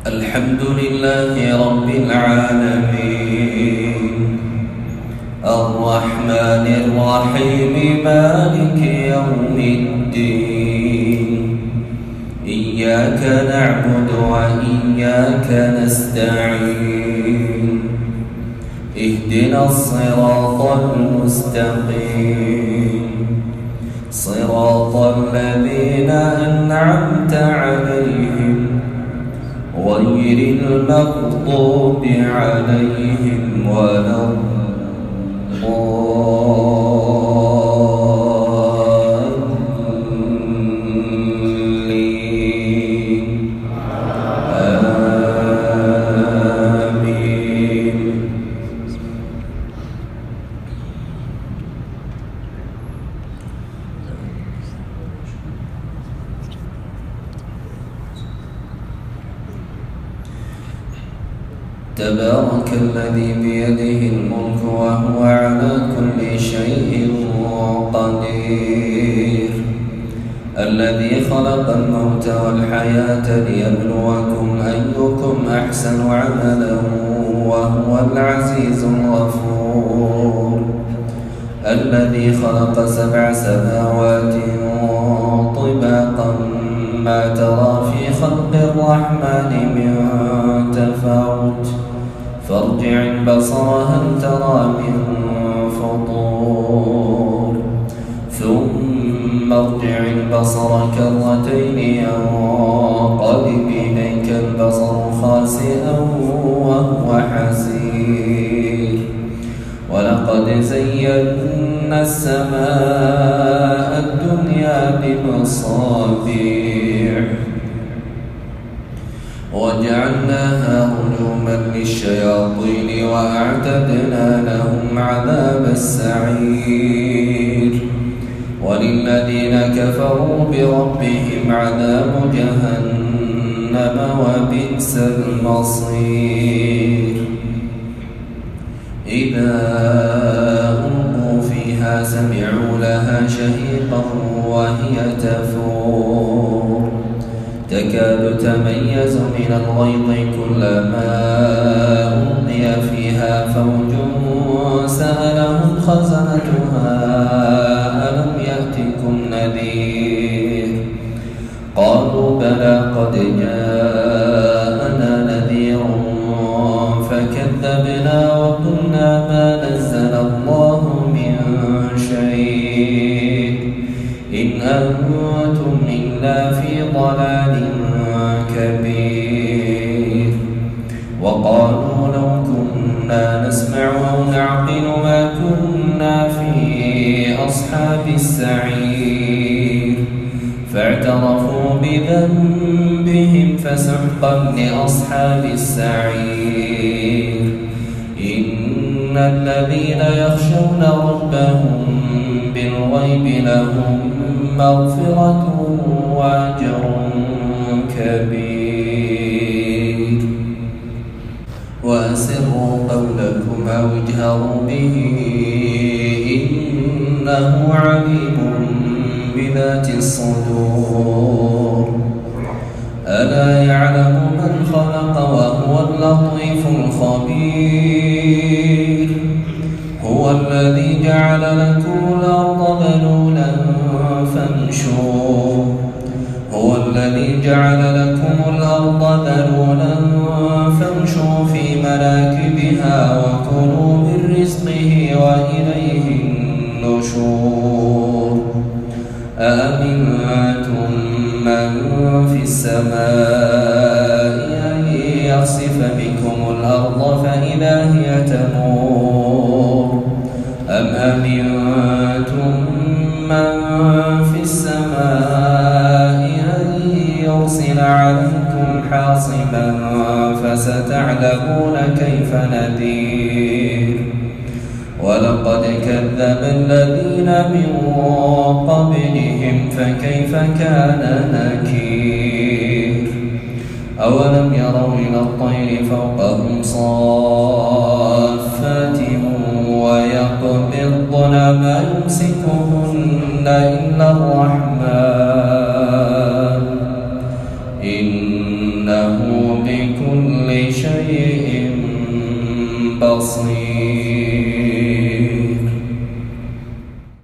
الحمد لله رب العالمين الرحمن الرحيم مالك يوم الدين إياك نعبد وإياك نستعين اهدنا الصراط المستقيم صراط الذين أنعمت عليهم غير المغضوب عليهم ولا الضالين آمين. تبارك الذي بيده الملك وهو على كل شيء قدير الذي خلق الموت والحياة ليبلوكم أيكم أحسن عملا وهو العزيز الغفور الذي خلق 7 سماوات طباقا ما ترى في خلق الرحمن من تفاوت فارجع البصر هل ترى من فطور ثم ارجع البصر كرتين ينقلب إليك البصر خاسئا وهو حسير ولقد زينا السماء الدنيا بمصابيح وجعلناها رجوما للشياطين وأعتدنا لهم عذاب السعير وللذين كفروا بربهم عذاب جهنم وبئس المصير إذا ألقوا فيها سمعوا لها شهيقا وهي تفور تكاد تميز من الغيظ كلما ألقي فيها فوج سألهم خزنتها ألم يأتكم نذير قالوا بلى قد جاءنا نذير فكذبنا وقلنا ما نزل الله من شيء إن أنتم إلا في ضلال كبير وقالوا لو كنا نسمع أو نعقل ما كنا في أصحاب السعير فاعترفوا بذنبهم فسحقا لأصحاب السعير إن الذين يخشون ربهم بالغيب لهم مغفرة وأجر كبير وأسروا قولكم أو اجهروا به إنه عليم بذات الصدور ألا يعلم من خلق وهو اللطيف الخبير هو الذي جعل لكم الأرض ذلولا فامشوا هو الذي جعل لكم الأرض ذلولا فامشوا في مناكبها وكلوا من رزقه وإليه النشور أأمنتم من في السماء أن يخسف بكم الأرض فإذا هي تمور أم أمنتم من في السماء أن يرسل عليكم حاصبا فستعلمون كيف نذير ولقد كذب الذين من قبلهم فكيف كان نكير أولم يروا إلى الطير فوقهم صافات ويقبضن ما يمسكهن إلا الرحمن إنه بكل بصير.